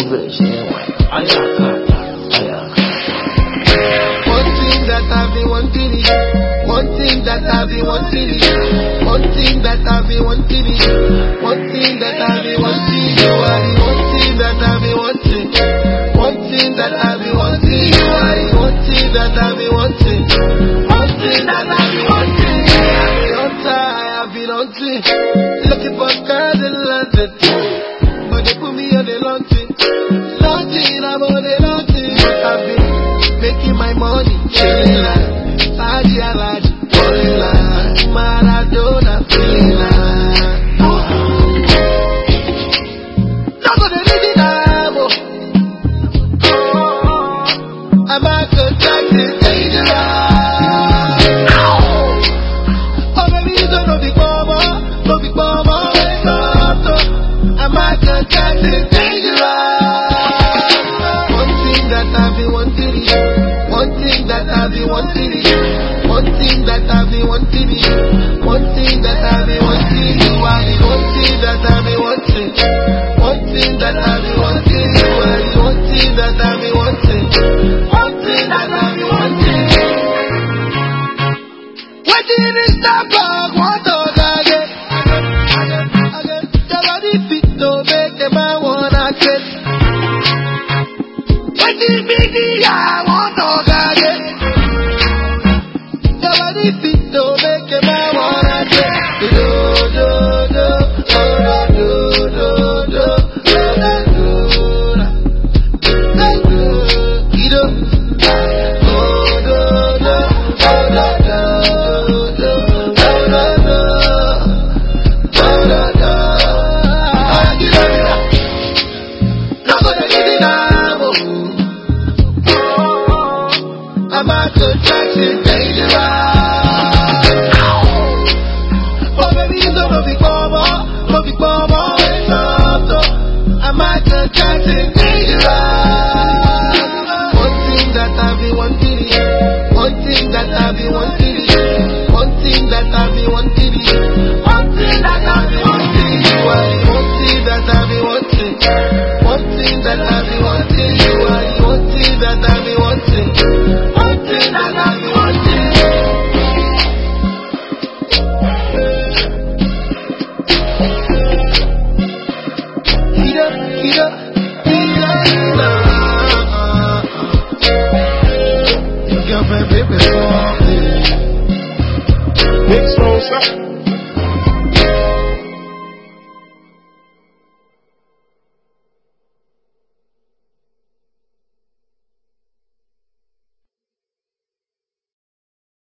English anyway. One thing that I've been wanting is you. One thing that I've been wanting is you. One thing that I've been wanting is you. One thing that I've been wanting you are the one thing that I've been wanting. One thing that I've been wanting you are the one thing that I've been wanting. One thing that I've been wanting. I've been hunter, I have been hunting. Looking for girls in London, but they put me on the launching. Launching, I'm on the launching. I've been making my money, chilling like Saudi Alaji, falling like Maradona, feeling like. That's what they did in Amo. I'm a contracted dangerous. Oh, baby, you don't know the bomber, no big bomber, I'm a contracted dangerous. One thing that I've been wanting is you. One thing that I've been wanting is you. One thing that I've been wanting is you. One thing that I've been wanting you are the one thing that I've been wanting. One thing that I've been wanting you are the one thing that I've been wanting. One thing that I've been wanting. What did it stop for? What dog again? Your body fit to make the man wanna get. What did me I want dog again? Your body fit to make the man wanna get. Do do do, oh do do do, I'm a contraction dangerous. Oh baby, you don't know big bomber, no big bomber, I'm a contraction dangerous. One thing that I've been wanting is you. One thing that I've been wanting is you. One thing that I've been wanting is you. One thing that I've been wanting is you are the one thing that I've been wanting. One thing that I've been wanting you are the one thing that I've been wanting. One thing that I've been wanting. Big Smoke,